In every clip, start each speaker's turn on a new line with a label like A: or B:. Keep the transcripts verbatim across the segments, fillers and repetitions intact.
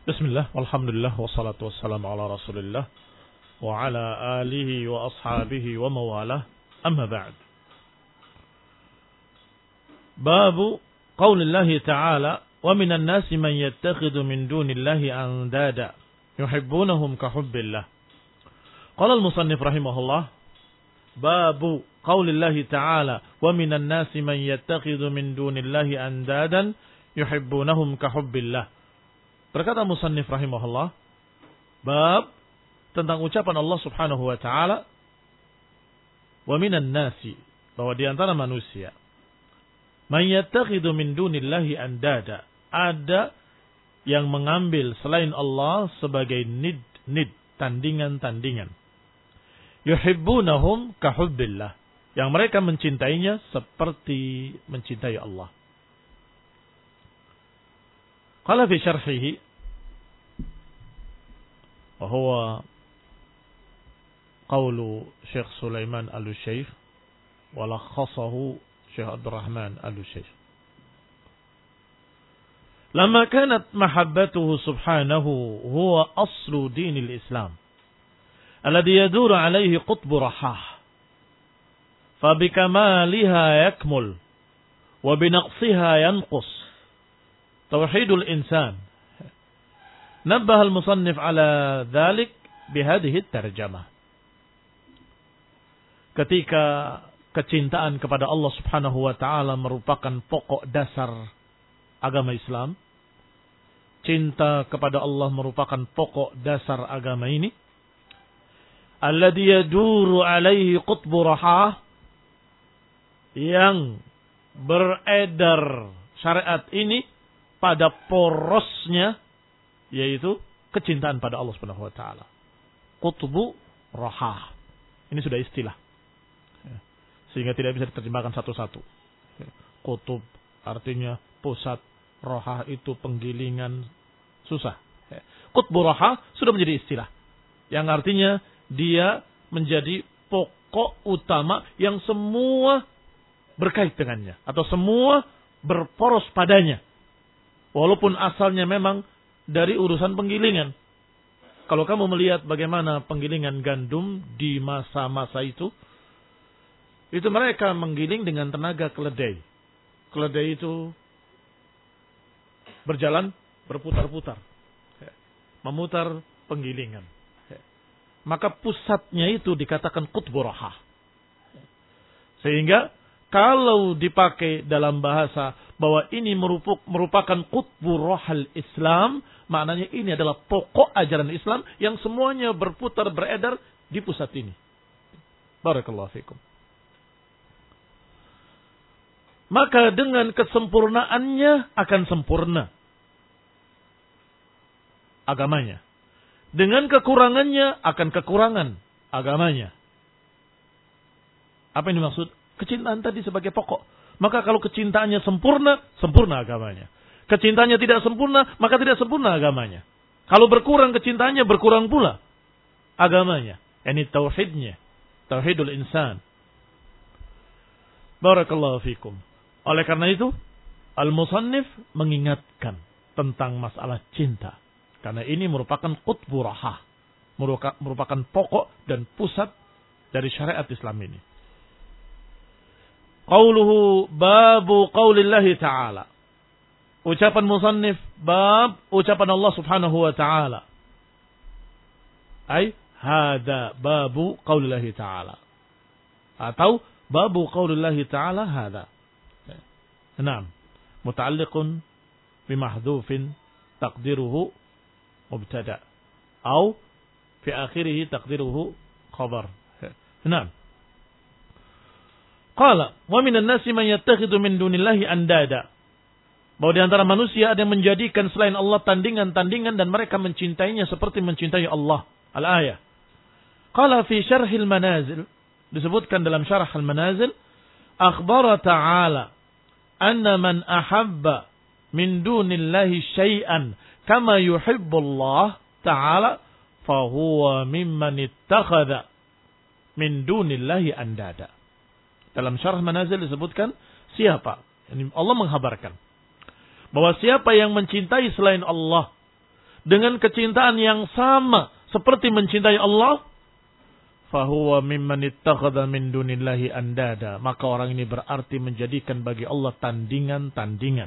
A: Bismillah, walhamdulillah, wassalatu wassalamu ala rasulillah wa ala alihi wa ashabihi wa mawalah, amma ba'd. Babu qawlillahi ta'ala, wa minan nasi man yattakhidhu min dunillahi andada yuhibbunahum ka hubbillah. Qala al-musannif rahimahullah, babu qawlillahi ta'ala, wa minan nasi man yattakhidhu min dunillahi andadan yuhibbunahum ka hubbillah. Berkata musannif rahimahullah, bab tentang ucapan Allah Subhanahu wa taala, wa minan nasi, bahwa di antara manusia, man yattakhidhu min dunillahi andada, ada yang mengambil selain Allah sebagai nid-nid, tandingan-tandingan. Yuhibbunahum ka hubbillah, yang mereka mencintainya seperti mencintai Allah. Qala fi syarhihi, wa huwa qawlu Syekh Sulaiman al-Syekh wa lakhassahu Syekh Abdul Rahman al-Syekh. Lama kanat mahabbatuhu subhanahu huwa aslu dinil Islam alladhi yaduru alayhi qutbu rahah, fa bikamaliha yakmul wa binaqsiha yanqus tauhidul insan. Nabbah al-musannif ala dhalik bihadhihi tarjamah. Ketika kecintaan kepada Allah Subhanahu wa taala merupakan pokok dasar agama Islam, cinta kepada Allah merupakan pokok dasar agama ini, alladhi yaduru alaihi qutbu rahah, yang beredar syariat ini pada porosnya, yaitu kecintaan pada Allah Subhanahu wa taala. Qutbu rahah. Ini sudah istilah, sehingga tidak bisa diterjemahkan satu-satu. Qutub artinya pusat, rahah itu penggilingan, susah. Qutbu rahah sudah menjadi istilah yang artinya dia menjadi pokok utama yang semua berkait dengannya atau semua berporos padanya. Walaupun asalnya memang dari urusan penggilingan. Kalau kamu melihat bagaimana penggilingan gandum di masa-masa itu, itu mereka menggiling dengan tenaga keledai. Keledai itu berjalan, berputar-putar, memutar penggilingan. Maka pusatnya itu dikatakan qutbu rahah. Sehingga kalau dipakai dalam bahasa bahwa ini merupakan qutbu rahal Islam, maknanya ini adalah pokok ajaran Islam yang semuanya berputar beredar di pusat ini. Barakallahu fikum. Maka dengan kesempurnaannya akan sempurna agamanya. Dengan kekurangannya akan kekurangan agamanya. Apa yang dimaksud? Kecintaan tadi sebagai pokok. Maka kalau kecintaannya sempurna, sempurna agamanya. Kecintaannya tidak sempurna, maka tidak sempurna agamanya. Kalau berkurang kecintaannya, berkurang pula agamanya. Ini tauhidnya. Tauhidul insan. Barakallahu fikum. Oleh karena itu, al-musannif mengingatkan tentang masalah cinta. Karena ini merupakan qutbu rahah. Merupakan pokok dan pusat dari syariat Islam ini. Qauluhu babu qaulillahi ta'ala. Ucapan musannif bab ucapan Allah Subhanahu wa ta'ala. Ay hada babu qaulillahi ta'ala. Atau babu qaulillahi ta'ala hada. Naam. Muta'alliqun bimahdhufin taqdiruhu mubtada. Atau fi akhirih taqdiruhu khabar. Naam. Qala, wa minan nasi man yattakhidhu min dunillahi andada. Bahwa di antara manusia ada yang menjadikan selain Allah tandingan-tandingan dan mereka mencintainya seperti mencintai Allah. Al-ayah. Qala fi syarhil manazil, disebutkan dalam syarah al-manazil, akhbara ta'ala anna man ahabba min dunillahi syai'an kama yuhibbullah ta'ala fahuwa mimman ittakhadha min dunillahi andada. Dalam syarah manazil disebutkan siapa? Allah menghabarkan bahwa siapa yang mencintai selain Allah dengan kecintaan yang sama seperti mencintai Allah, fahuwa mimman ittakhadha min dunillahi andada, maka orang ini berarti menjadikan bagi Allah tandingan-tandingan.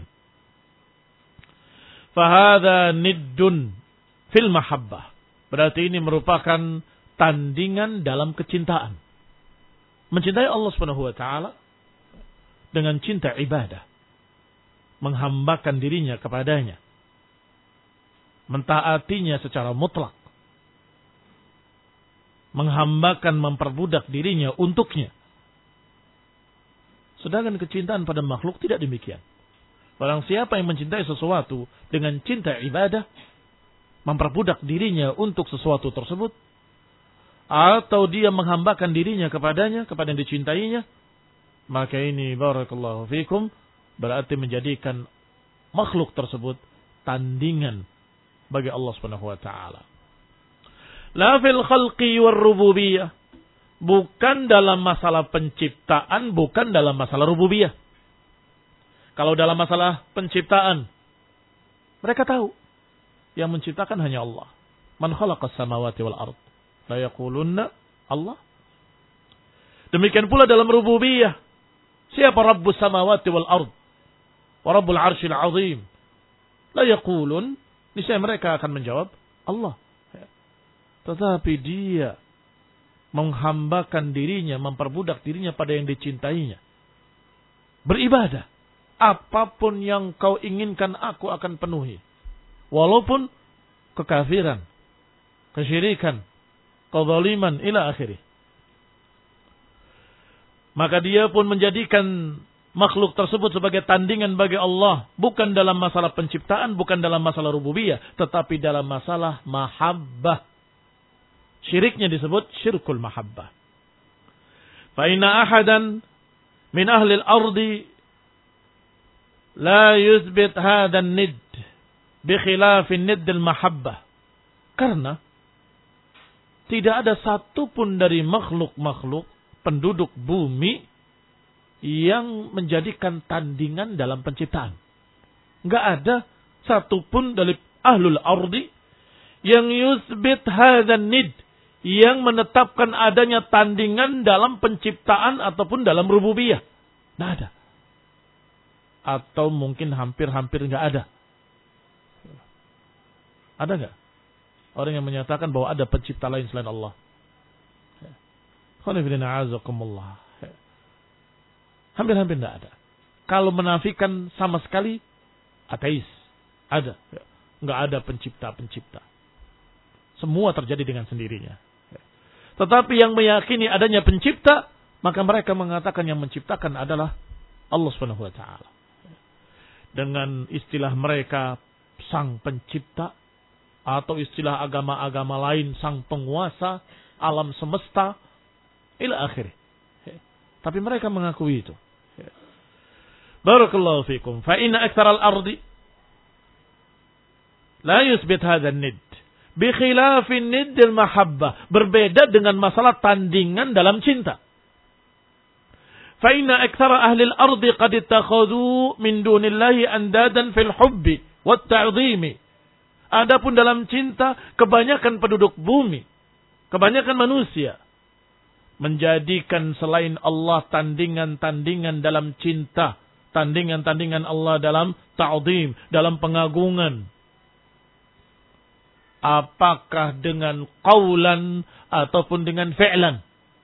A: Fahadha niddun fil mahabbah, berarti ini merupakan tandingan dalam kecintaan. Mencintai Allah Subhanahu wa taala dengan cinta ibadah, menghambakan dirinya kepadanya, mentaatinya secara mutlak, menghambakan, memperbudak dirinya untuknya. Sedangkan kecintaan pada makhluk tidak demikian. Barang siapa yang mencintai sesuatu dengan cinta ibadah, memperbudak dirinya untuk sesuatu tersebut, atau dia menghambakan dirinya kepadanya, kepada yang dicintainya, maka ini barakallahu fikum berarti menjadikan makhluk tersebut tandingan bagi Allah Subhanahu wa taala. La fil khalqi war rububiyah, bukan dalam masalah penciptaan, bukan dalam masalah rububiyah. Kalau dalam masalah penciptaan, mereka tahu yang menciptakan hanya Allah. Man khalaqas samawati wal ard, la yaqulunna Allah. Demikian pula dalam rububiyah, siapa Rabbus samawati wal ard wa Rabbul arsyil azim, la yaqulun, niscaya mereka akan menjawab Allah. Tetapi dia menghambakan dirinya, memperbudak dirinya pada yang dicintainya. Beribadah. Apapun yang kau inginkan aku akan penuhi. Walaupun kekafiran, kesyirikan, kezaliman, ila akhirih. Maka dia pun menjadikan makhluk tersebut sebagai tandingan bagi Allah. Bukan dalam masalah penciptaan, bukan dalam masalah rububiyah, tetapi dalam masalah mahabbah. Syiriknya disebut syirkul mahabbah. Fa inna ahadan min ahli al-ardi la yuthbit hadha an-nidd bi khilaf an-nidd al-mahabbah. Karena tidak ada satu pun dari makhluk-makhluk penduduk bumi yang menjadikan tandingan dalam penciptaan. Enggak ada satu pun dari ahlul ardi yang yuthbit hadha an-nidd, yang menetapkan adanya tandingan dalam penciptaan ataupun dalam rububiyah. Tidak ada. Atau mungkin hampir-hampir nggak ada. Ada nggak orang yang menyatakan bahwa ada pencipta lain selain Allah? Hampir-hampir tidak ada. Kalau menafikan sama sekali, ateis. Ada. Nggak ada pencipta-pencipta. Semua terjadi dengan sendirinya. Tetapi yang meyakini adanya pencipta, maka mereka mengatakan yang menciptakan adalah Allah Subhanahu wa taala. Dengan istilah mereka sang pencipta, atau istilah agama-agama lain sang penguasa alam semesta, ila akhirih. Tapi mereka mengakui itu. Barakallahu fikum. Fa inna aktsaral ardi la yuthbit hadha an-nidd bi khilafin nidd al-mahabbah. Berbeda dengan masalah tandingan dalam cinta. Fa inna aktsara ahli al-ardi qad ittakhadhu min dunillahi andadan fil hubbi wat ta'dhimi. Adapun dalam cinta, kebanyakan penduduk bumi, kebanyakan manusia menjadikan selain Allah tandingan-tandingan dalam cinta, tandingan-tandingan Allah dalam ta'dhim, dalam pengagungan. Apakah dengan qaulan ataupun dengan fi'lan?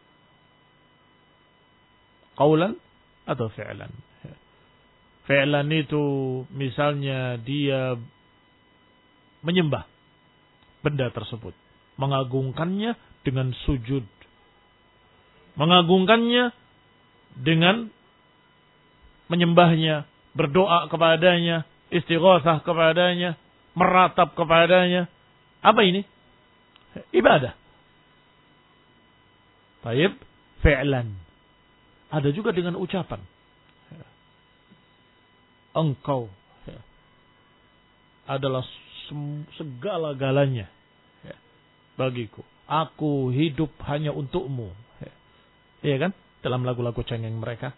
A: Qaulan atau fi'lan? Fi'lan itu misalnya dia menyembah benda tersebut, mengagungkannya dengan sujud, mengagungkannya dengan menyembahnya, berdoa kepadanya, istighatsah kepadanya, meratap kepadanya. Apa ini? Ibadah. Taib, fi'lan. Ada juga dengan ucapan. Engkau adalah segala-galanya bagiku. Aku hidup hanya untukmu. Iya kan? Dalam lagu-lagu cengeng mereka.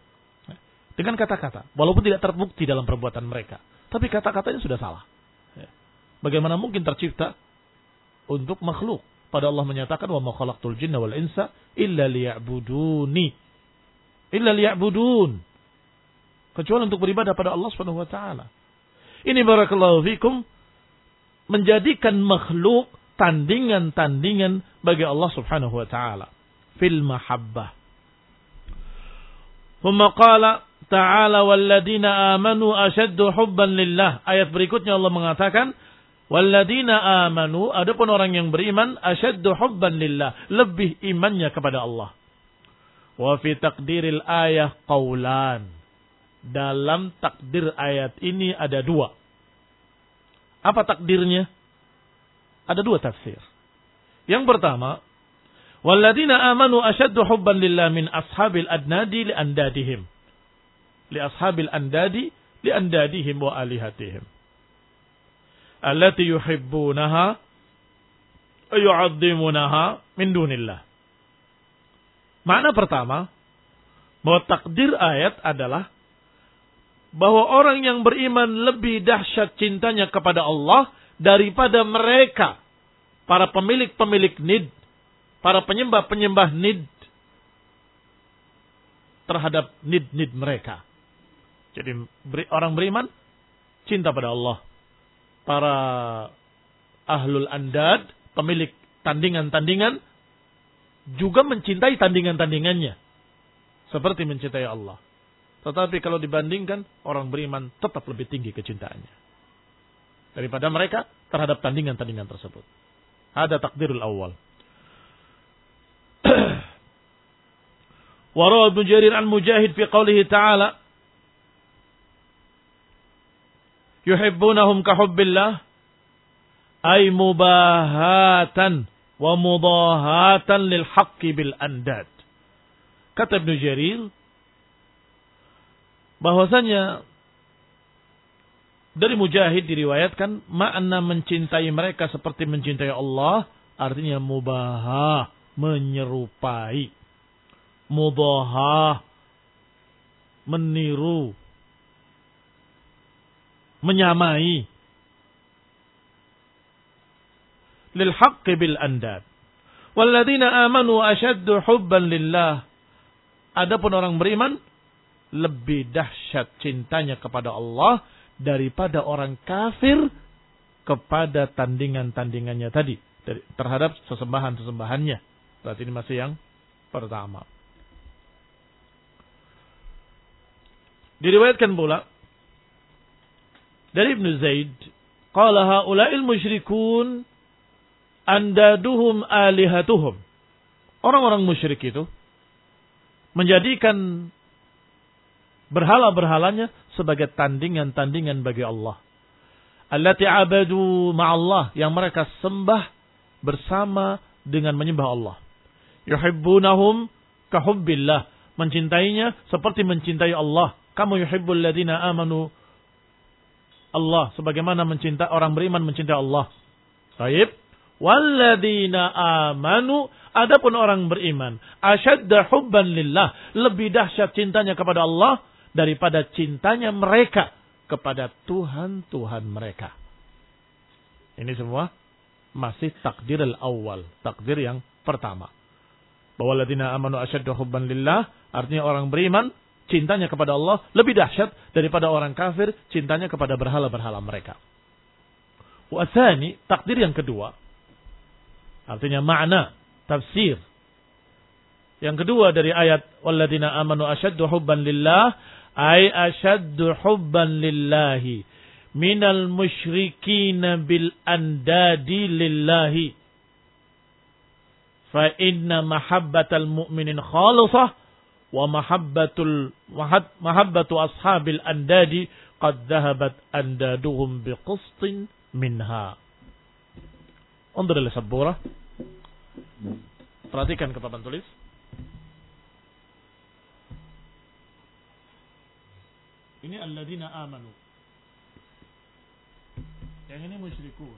A: Dengan kata-kata. Walaupun tidak terbukti dalam perbuatan mereka. Tapi kata-katanya sudah salah. Bagaimana mungkin tercipta untuk makhluk? Pada Allah menyatakan wa ma khalaqtul jinna wal insa illa liya'buduni. Illa liya'budun. Kecuali untuk beribadah pada Allah Subhanahu wa taala. Ini barakallahu fikum menjadikan makhluk tandingan-tandingan bagi Allah Subhanahu wa taala fil mahabbah. Thumma qala ta'ala walladzina amanu ashaddu hubban lillah. Ayat berikutnya Allah mengatakan walladzina amanu, adapun orang yang beriman ashaddu hubban lillah, lebih imannya kepada Allah. Wa fi taqdiril ayah qaulan. Dalam takdir ayat ini ada dua. Apa takdirnya? Ada dua tafsir. Yang pertama, walladzina amanu ashaddu hubban lillah min ashabil adnadi li andadihim. Li ashabil andadi li andadihim wa alihatihim. Allati yuhibbunaha wa yu'azzimunaha min dunillah. Makna pertama, bahwa takdir ayat adalah bahwa orang yang beriman lebih dahsyat cintanya kepada Allah daripada mereka, para pemilik-pemilik nid, para penyembah-penyembah nid, terhadap nid-nid mereka. Jadi orang beriman cinta pada Allah. Para ahlul andad, pemilik tandingan-tandingan, juga mencintai tandingan-tandingannya. Seperti mencintai Allah. Tetapi kalau dibandingkan, orang beriman tetap lebih tinggi kecintaannya daripada mereka terhadap tandingan-tandingan tersebut. Ada takdirul awal. Warawa Ibnu Jarir an Mujahid fi qawlihi ta'ala yuhibbunahum kahubbillah ay mubahatan wa mudahatan lil haqqi bil andad. Kata Ibnu Jarir bahwasanya dari Mujahid diriwayatkan makna mencintai mereka seperti mencintai Allah artinya mubahah, menyerupai, mudahah, meniru, menyamai, lil haqqi bil andad. Walladzina amanu ashaddu hubban lillah. Adapun orang beriman lebih dahsyat cintanya kepada Allah daripada orang kafir kepada tandingan-tandingannya tadi, terhadap sesembahan-sesembahannya. Berarti ini masih yang pertama. Diriwayatkan pula dari Ibnu Zaid, qala haula'il musyrikun andaduhum alihatuhum. Orang-orang musyrik itu menjadikan berhala-berhalanya sebagai tandingan-tandingan bagi Allah. Allati abadu ma'allah, yang mereka sembah bersama dengan menyembah Allah. Yuhibbunahum kahubbillah, mencintainya seperti mencintai Allah. Kamu yuhibbul ladina amanu Allah, sebagaimana mencintai orang beriman mencintai Allah. Baik. Walladzina amanu, adapun orang beriman asyadda hubban lillah, lebih dahsyat cintanya kepada Allah daripada cintanya mereka kepada Tuhan-Tuhan mereka. Ini semua masih takdir al-awwal, takdir yang pertama. Bahwa alladzina amanu asyadda hubban lillah artinya orang beriman cintanya kepada Allah lebih dahsyat daripada orang kafir cintanya kepada berhala-berhala mereka. Wa tsani, takdir yang kedua. Artinya makna, tafsir. Yang kedua dari ayat walladzina amanu asyaddu hubban lillah ay asyaddu hubban lillahi minal musyrikin bil andadi lillahi. Fa inna mahabbatal mu'minin khalisah wa mahabbatul mahabbatu ashabil andadi qad dhahabat andaduhum biqistin minha. Undur ila sabura. Perhatikan ke papan tulis. Ini alladzina amanu. Yang ini musyrikun.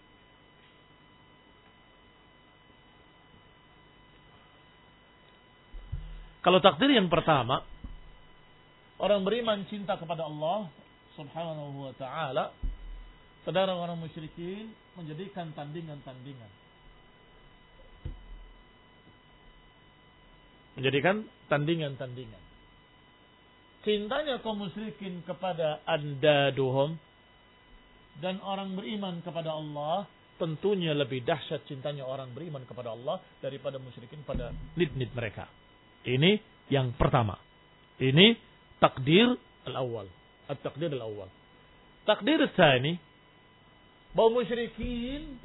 A: Kalau takdir yang pertama, orang beriman cinta kepada Allah Subhanahu wa ta'ala Saudara orang musyrikin menjadikan tandingan-tandingan. Menjadikan tandingan-tandingan. Cintanya kaum musyrikin kepada andaduhum dan orang beriman kepada Allah tentunya lebih dahsyat cintanya orang beriman kepada Allah daripada musyrikin pada nid-nid mereka. Ini yang pertama. Ini takdir al-awwal. At-takdir al-awwal. Takdir tsani, bahwa musyrikin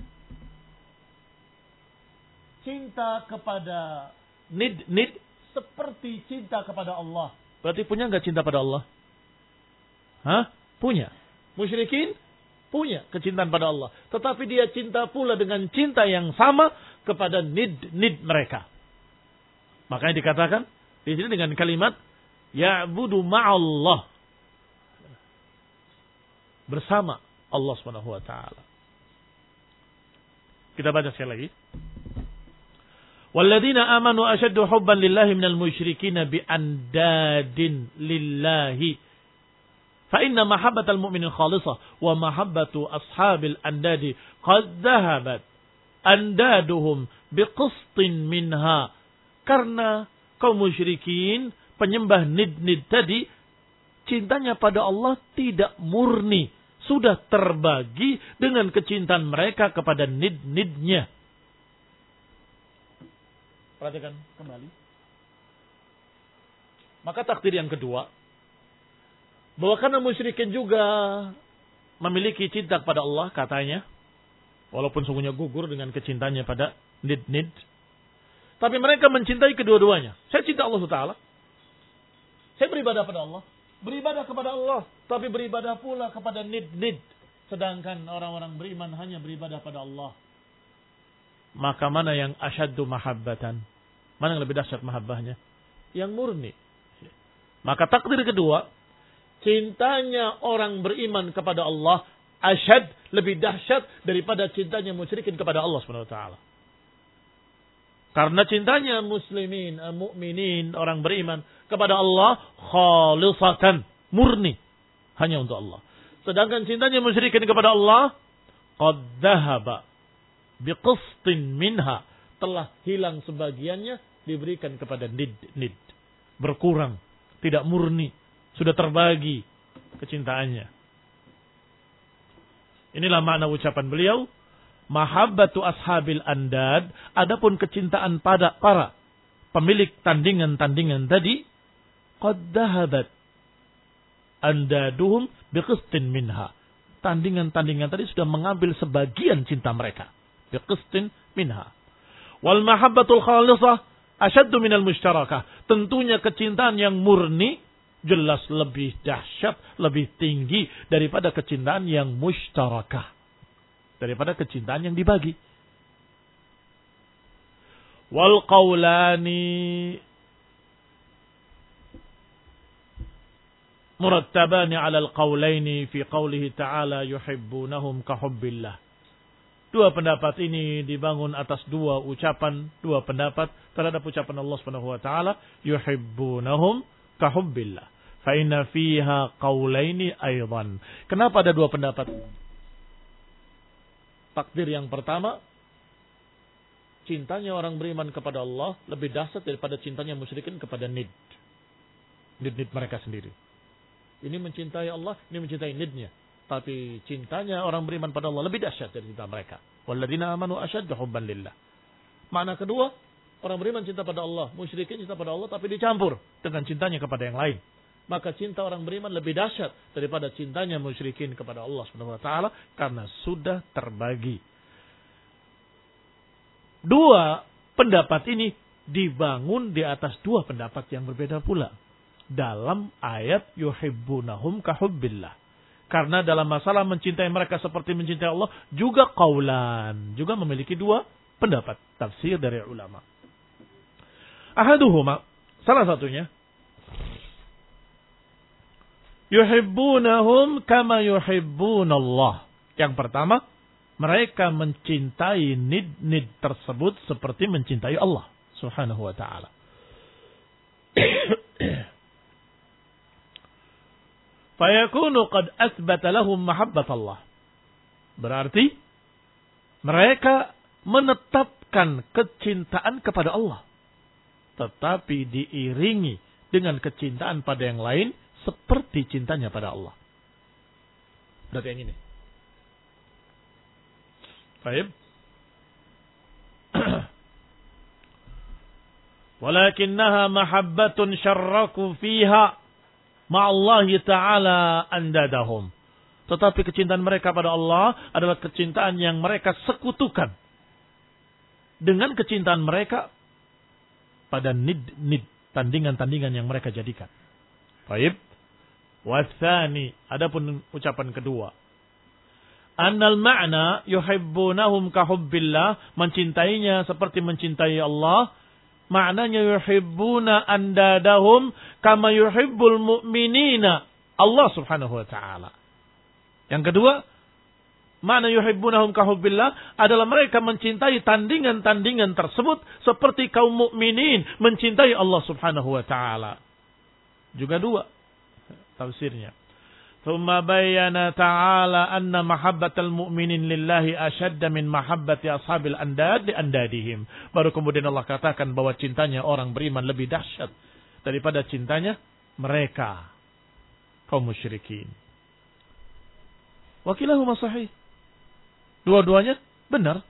A: cinta kepada nid-nid seperti cinta kepada Allah. Berarti punya enggak cinta pada Allah? Hah? Punya. Musyrikin punya kecintaan pada Allah. Tetapi dia cinta pula dengan cinta yang sama kepada nid-nid mereka. Makanya dikatakan di sini dengan kalimat ya'budu ma'allah. Bersama Allah Subhanahu wa taala. Kita baca sekali lagi. Walladzina amanu ashaddu hubban lillahi minal musyrikin bi andadin lillahi. Fa inna mahabbatal mu'minin khalisah wa mahabbatu ashabil andadi qad dhahabat andaduhum biqistin minha. Karena kaum musyrikin penyembah nid-nid tadi cintanya pada Allah tidak murni, sudah terbagi dengan kecintaan mereka kepada nid-nidnya. Perhatikan kembali. Maka takdir yang kedua, bahwa karena musyrikin juga memiliki cinta kepada Allah katanya, walaupun sungguhnya gugur dengan kecintanya pada nid-nid, tapi mereka mencintai kedua-duanya. Saya cinta Allah Taala, saya beribadah pada Allah, beribadah kepada Allah, tapi beribadah pula kepada nid-nid. Sedangkan orang-orang beriman hanya beribadah pada Allah. Maka mana yang asyaddu mahabbatan? Mana yang lebih dahsyat mahabbahnya? Yang murni. Maka takdir kedua, cintanya orang beriman kepada Allah asyad, lebih dahsyat daripada cintanya musyrikin kepada Allah Subhanahu wa taala. Karena cintanya muslimin, mukminin, orang beriman kepada Allah khalisatan, murni, hanya untuk Allah. Sedangkan cintanya musyrikin kepada Allah qad dhahaba biqistin minha, telah hilang sebagiannya, diberikan kepada nid-nid, berkurang, tidak murni, sudah terbagi kecintaannya. Inilah makna ucapan beliau, mahabbatu ashabil andad, adapun kecintaan pada para pemilik tandingan-tandingan tadi, qad dhahabat andaduhum biqistin minha. Tandingan-tandingan tadi sudah mengambil sebagian cinta mereka. Biqistin minha. Wal mahabbatul khalisah asyaddu minal mushtarakah. Tentunya kecintaan yang murni jelas lebih dahsyat, lebih tinggi daripada kecintaan yang mushtarakah. Daripada kecintaan yang dibagi. Wal qawlani murattabani ala al-qawlaini fi qawlihi ta'ala yuhibbunahum kahubbillah. Dua pendapat ini dibangun atas dua ucapan, dua pendapat terhadap ucapan Allah Subhanahu wa taala, yuhibbunahum kahubbillah. Fa inna fiha qawlaini aidan. Kenapa ada dua pendapat? Takdir yang pertama, cintanya orang beriman kepada Allah lebih dahsyat daripada cintanya musyrikin kepada nid. Nid-nid mereka sendiri. Ini mencintai Allah, ini mencintai nidnya. Tapi cintanya orang beriman pada Allah lebih dahsyat dari cinta mereka. Walladzina amanu asyaddu hubban lillah. Makna kedua, orang beriman cinta pada Allah, musyrikin cinta pada Allah tapi dicampur dengan cintanya kepada yang lain. Maka cinta orang beriman lebih dahsyat daripada cintanya musyrikin kepada Allah Subhanahu wa taala karena sudah terbagi. Dua pendapat ini dibangun di atas dua pendapat yang berbeda pula dalam ayat yuhibbunahum kahubbillah. Karena dalam masalah mencintai mereka seperti mencintai Allah juga qaulan, juga memiliki dua pendapat tafsir dari ulama. Ahaduhuma, salah satunya, yuhibbunahum kama yuhibbunallah. Yang pertama, mereka mencintai nid-nid tersebut seperti mencintai Allah Subhanahu wa taala. Fayakunu qad asbata lahum mahabbat Allah. Berarti mereka menetapkan kecintaan kepada Allah, tetapi diiringi dengan kecintaan pada yang lain seperti cintanya pada Allah. Berarti yang ini. Baik. Walakinnaha mahabbatun syarraku fiha ma'allahi ta'ala andadahum. Tetapi kecintaan mereka pada Allah adalah kecintaan yang mereka sekutukan dengan kecintaan mereka pada nid-nid, tandingan-tandingan yang mereka jadikan. Baik. Wathani, adapun ucapan kedua. Annal ma'na yuhibbunahum kahubbillah, mencintainya seperti mencintai Allah. Maknanya yuhibbuna andadahum kama yuhibbul mu'minina Allah subhanahu wa ta'ala. Yang kedua, makna yuhibbunahum kahubbillah adalah mereka mencintai tandingan-tandingan tersebut seperti kaum mukminin mencintai Allah subhanahu wa ta'ala. Juga dua tafsirnya. Thumma bayyana ta'ala anna mahabbatal mu'minin lillahi ashadda min mahabbati ashabil andad li andadihim. Baru kemudian Allah katakan bahwa cintanya orang beriman lebih dahsyat daripada cintanya mereka kaum musyrikin. Wakilahuma sahih. Dua-duanya benar.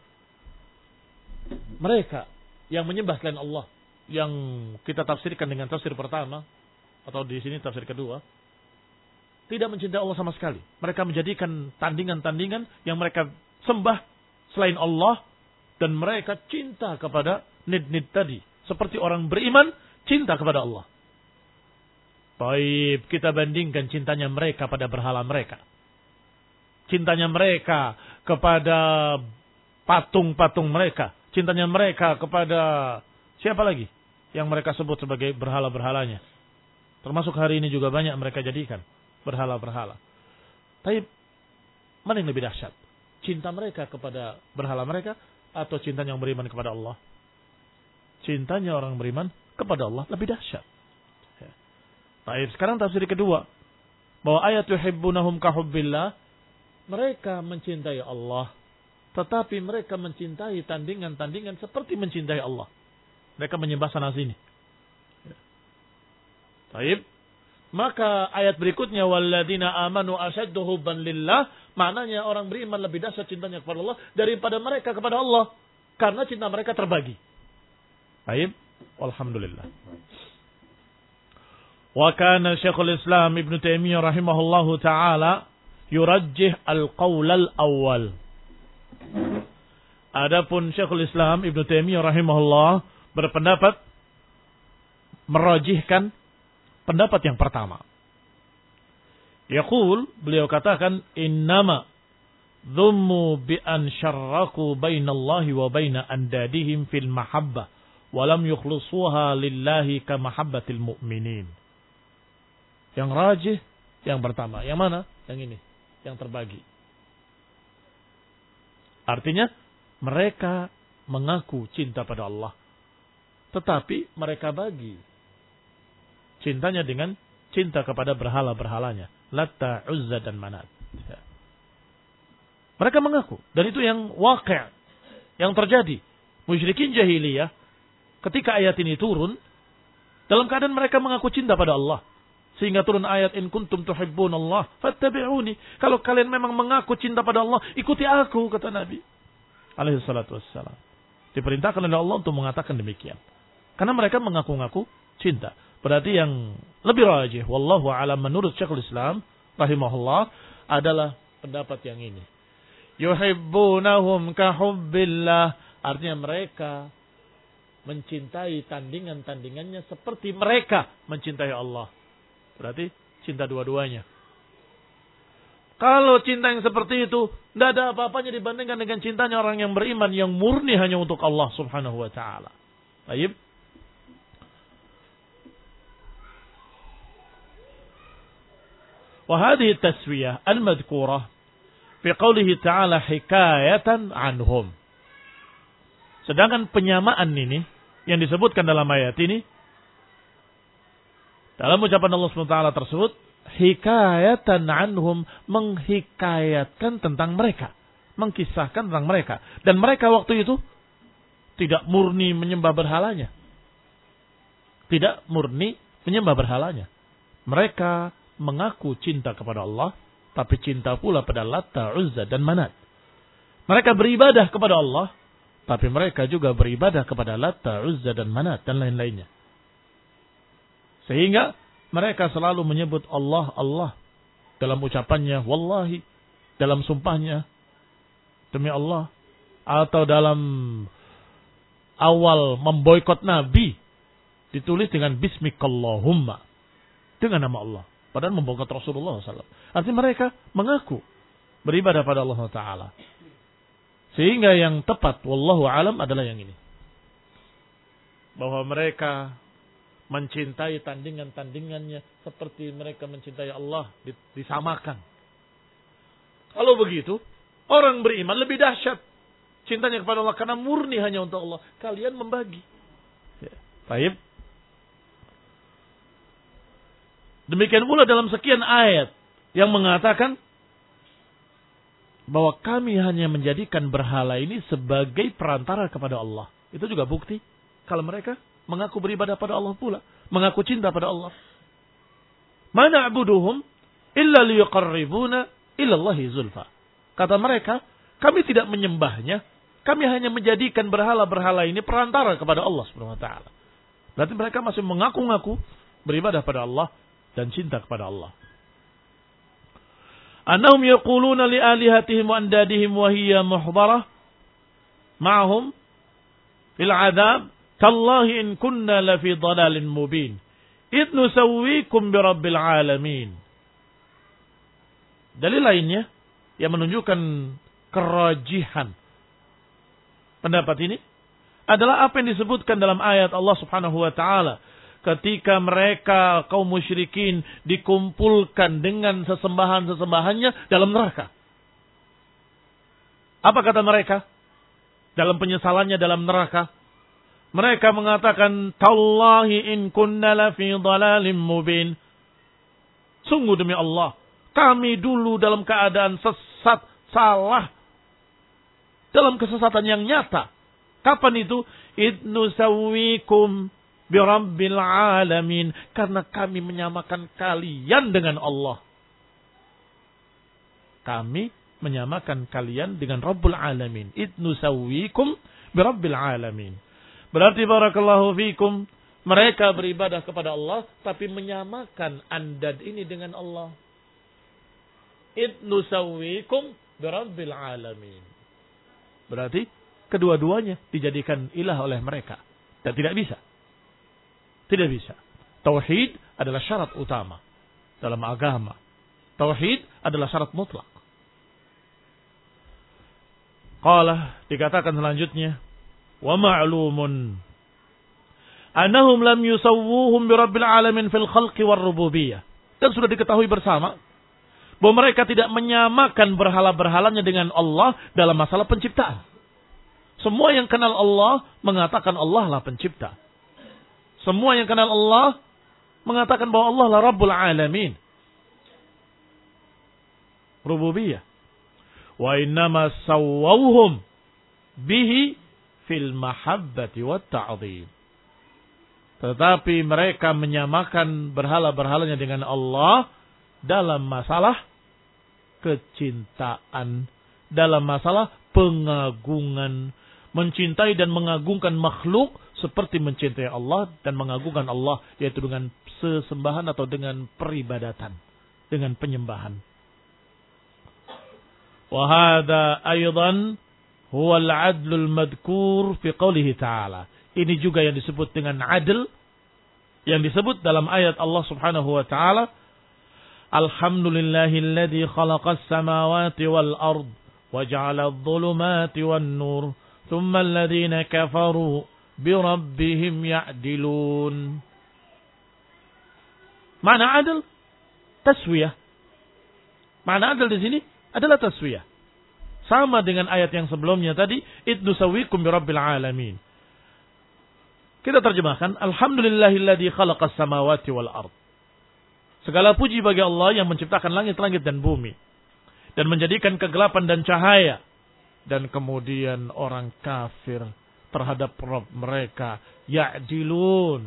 A: Mereka yang menyembah selain Allah, yang kita tafsirkan dengan tafsir pertama atau di sini tafsir kedua, tidak mencintai Allah sama sekali. Mereka menjadikan tandingan-tandingan yang mereka sembah selain Allah. Dan mereka cinta kepada nid-nid tadi. Seperti orang beriman cinta kepada Allah. Baik, kita bandingkan cintanya mereka pada berhala mereka. Cintanya mereka kepada patung-patung mereka. Cintanya mereka kepada siapa lagi yang mereka sebut sebagai berhala-berhalanya. Termasuk hari ini juga banyak mereka jadikan berhala-berhala. Tapi mana yang lebih dahsyat? Cinta mereka kepada berhala mereka atau cintanya yang beriman kepada Allah? Cintanya orang beriman kepada Allah lebih dahsyat. Baik, sekarang tafsir kedua. Bahwa ayat yuhibbunahum kahubbillah, mereka mencintai Allah, tetapi mereka mencintai tandingan-tandingan seperti mencintai Allah. Mereka menyembah sana sini. Baik. Maka ayat berikutnya walladzina amanu asyaddu hubban lillah, maknanya orang beriman lebih dahsyat cintanya kepada Allah daripada mereka kepada Allah karena cinta mereka terbagi. Baik, alhamdulillah. Wa kana Syekhul Islam Ibnu Taimiyah rahimahullahu taala yurajjih al-qaul al-awwal. Adapun Syekhul Islam Ibnu Taimiyah rahimahullah berpendapat merajihkan pendapat yang pertama. Yaqul, beliau katakan, innama dhummu bi an syarraku bainallahi wa baina andadihim fil mahabbah wa lam yukhlisuha lillahi ka mahabbatil mu'minin. Yang rajih yang pertama. Yang mana? Yang ini, yang terbagi. Artinya mereka mengaku cinta pada Allah, tetapi mereka bagi cintanya dengan cinta kepada berhala-berhalanya. Latta, Uzza, dan Manat. Ya. Mereka mengaku. Dan itu yang waqi'. Yang terjadi. Musyrikin jahiliyah. Ketika ayat ini turun. Dalam keadaan mereka mengaku cinta pada Allah. Sehingga turun ayat. In kuntum tuhibbun Allah. Fattabi'uni. Kalau kalian memang mengaku cinta pada Allah. Ikuti aku. Kata Nabi. Alaihi salatu wassalam. Diperintahkan oleh Allah untuk mengatakan demikian. Karena mereka mengaku-ngaku cinta. Berarti yang lebih rajih, wallahu a'lam, menurut Syekhul Islam rahimahullah, adalah pendapat yang ini. Yuhibbunahum kahubbillah, artinya mereka mencintai tandingan-tandingannya seperti mereka mencintai Allah. Berarti cinta dua-duanya. Kalau cinta yang seperti itu, tidak ada apa-apanya dibandingkan dengan cintanya orang yang beriman, yang murni hanya untuk Allah subhanahu wa ta'ala. Baik. وهذه التسوية المذكورة في قوله تعالى حكاية عنهم. Sedangkan penyamaan ini yang disebutkan dalam ayat ini dalam ucapan Allah subhanahu wa taala tersebut hikayatan anhum, menghikayatkan tentang mereka. mengkisahkan tentang mereka. Dan mereka waktu itu tidak murni menyembah berhalanya. Tidak murni menyembah berhalanya. Mereka mengaku cinta kepada Allah, tapi cinta pula pada Lata, Uzza, dan Manat. Mereka beribadah kepada Allah, tapi mereka juga beribadah kepada Lata, Uzza, dan Manat, dan lain-lainnya. Sehingga mereka selalu menyebut Allah, Allah. Dalam ucapannya, wallahi. Dalam sumpahnya, demi Allah. Atau dalam awal memboikot Nabi, ditulis dengan Bismikallahumma. Dengan nama Allah. Padahal memboikot Rasulullah shallallahu alaihi wasallam. Artinya mereka mengaku beribadah pada Allah Ta'ala. Sehingga yang tepat, wallahu alam, adalah yang ini. Bahwa mereka mencintai tandingan-tandingannya seperti mereka mencintai Allah, disamakan. Kalau begitu, orang beriman lebih dahsyat cintanya kepada Allah karena murni hanya untuk Allah. Kalian membagi. Ya. Baik. Demikian pula dalam sekian ayat yang mengatakan bahwa kami hanya menjadikan berhala ini sebagai perantara kepada Allah. Itu juga bukti kalau mereka mengaku beribadah pada Allah pula, mengaku cinta pada Allah. Ma na'buduhum illa liyuqarribuna ila Allahi zulfa. Kata mereka, kami tidak menyembahnya, kami hanya menjadikan berhala-berhala ini perantara kepada Allah Subhanahu wa taala. Berarti mereka masih mengaku-ngaku beribadah pada Allah dan cinta kepada Allah. Annahum yaquluna li alihatihim wa andadihim wa hiya muhdarah ma'hum fil 'adzab tallahi in kunna la fi dhalalin mubin id nusawwikum bi rabbil alamin. Dalil lainnya yang menunjukkan kerajihan pendapat ini adalah apa yang disebutkan dalam ayat Allah Subhanahu wa taala ketika mereka kaum musyrikin dikumpulkan dengan sesembahan-sesembahannya dalam neraka. Apa kata mereka dalam penyesalannya dalam neraka? Mereka mengatakan, Tallahi in kunna lafi dhalalim mubin. Sungguh demi Allah, kami dulu dalam keadaan sesat, salah. Dalam kesesatan yang nyata. Kapan itu? Idnu sawwikum birabbil alamin. Karena kami menyamakan kalian dengan Allah. Kami menyamakan kalian dengan Rabbul Alamin. Idnu sawwikum birabbil alamin. Berarti barakallahu fikum, mereka beribadah kepada Allah tapi menyamakan andad ini dengan Allah. Idnu sawwikum birabbil alamin. Berarti kedua-duanya dijadikan ilah oleh mereka. Dan tidak bisa. Tidak bisa. Tauhid adalah syarat utama dalam agama. Tauhid adalah syarat mutlak. Qala, dikatakan selanjutnya, wa ma'lumun annahum lam yusawwuhum bi rabbil alamin fil khalqi war rububiyyah. Dan sudah diketahui bersama bahwa mereka tidak menyamakan berhala-berhalanya dengan Allah dalam masalah penciptaan. Semua yang kenal Allah mengatakan Allah lah pencipta. Semua yang kenal Allah mengatakan bahwa Allah lah Rabbul Alamin. Rububiyah. Wa innama sawwawhum bihi fil mahabbati wat ta'zim. Tetapi mereka menyamakan berhala-berhalanya dengan Allah dalam masalah kecintaan, dalam masalah pengagungan, mencintai dan mengagungkan makhluk seperti mencintai Allah dan mengagungkan Allah, yaitu dengan sesembahan atau dengan peribadatan, dengan penyembahan. Wa hadza aidan huwa al-'adlul madhkur fi qoulihi ta'ala. Ini juga yang disebut dengan adl yang disebut dalam ayat Allah Subhanahu wa taala, Alhamdulillahilladzi khalaqas samawati wal ard wa ja'ala adh-dhulumati wan nur thumma alladhina kafaru bi rabbihim ya'dilun. Mana adl? Taswiyah. Mana adl di sini adalah taswiyah. Sama dengan ayat yang sebelumnya tadi, idnu sawwikum bi rabbil alamin. Kita terjemahkan, Alhamdulillahilladzi khalaqas samawati wal ard. Segala puji bagi Allah yang menciptakan langit-langit dan bumi dan menjadikan kegelapan dan cahaya dan kemudian orang kafir terhadap Rabb mereka. Ya'dilun.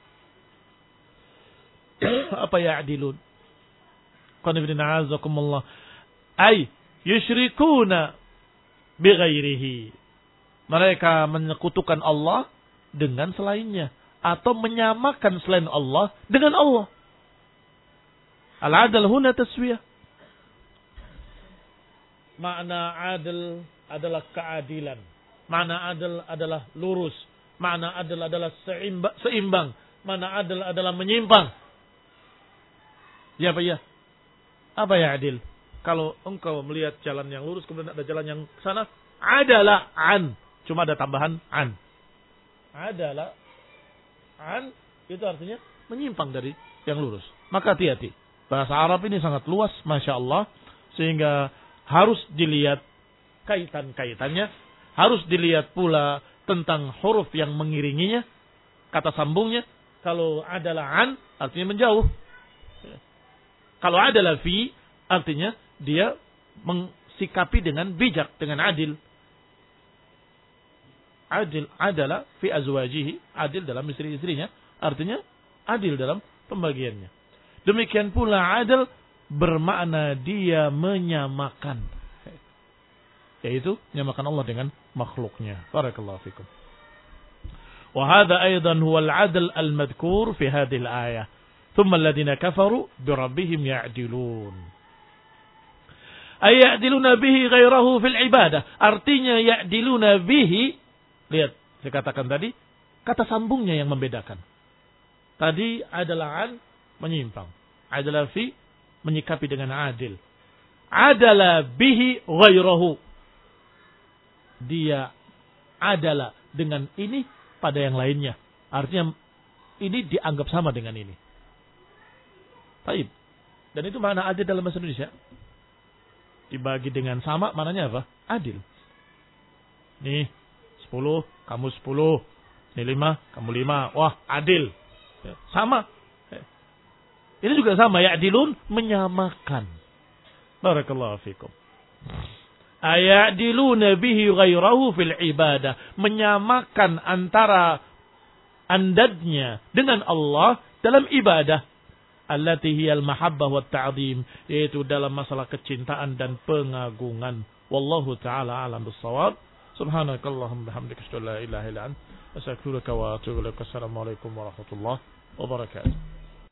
A: Apa ya'dilun? Qanifidina azakumullah. Ay yusyrikuna bighairihi. Mereka menyekutukan Allah dengan selainnya. Atau menyamakan selain Allah dengan Allah. Al-adal huna taswiyah. Makna adil adalah keadilan. Makna adil adalah lurus. Makna adil adalah seimbang. seimbang. Makna adil adalah menyimpang. Ya apa ya? Apa ya adil? Kalau engkau melihat jalan yang lurus kemudian ada jalan yang sana, adalah an. Cuma ada tambahan an. Adalah an itu artinya menyimpang dari yang lurus. Maka hati-hati. Bahasa Arab ini sangat luas, Masya Allah. Sehingga harus dilihat kaitan-kaitannya. Harus dilihat pula tentang huruf yang mengiringinya. Kata sambungnya. Kalau adalah an, artinya menjauh. Kalau adalah fi, artinya dia mensikapi dengan bijak, dengan adil. Adil adalah fi azwajihi, adil dalam istri-istrinya. Artinya adil dalam pembagiannya. Demikian pula adil bermakna dia menyamakan. Yaitu menyamakan Allah dengan makhluknya. Barakallahu fikum. Wa hadha aidan huwa al-'adl al-madhkur fi hadhihi al-ayah. Thumma alladhina kafaru bi rabbihim ya'dilun. Ay ya'diluna bihi ghairahu fil ibadah. Artinya ya'diluna bihi. Lihat, saya katakan tadi, kata sambungnya yang membedakan. Tadi adalah an, menyimpang. Adalah fi, menyikapi dengan adil. Adalah bihi ghairahu. Dia adalah dengan ini pada yang lainnya. Artinya ini dianggap sama dengan ini. Baik. Dan itu makna adil dalam bahasa Indonesia. Dibagi dengan sama, maknanya apa? Adil. Nih, sepuluh, kamu sepuluh. Ini lima, kamu lima. Wah, adil. Sama. Ini juga sama. Ya'dilun, menyamakan. Barakallahu fikum. Aya'diluna bihi ghairahu fil ibadah. Menyamakan antara andadnya dengan Allah dalam ibadah. Allati hiyal mahabbah wa ta'zim. Yaitu dalam masalah kecintaan dan pengagungan. Wallahu ta'ala alam bissawab. Subhanakallahumma bihamdika asyhadu an la ilaha illa anta astaghfiruka wa atubu ilaik. Assalamualaikum warahmatullahi wabarakatuh.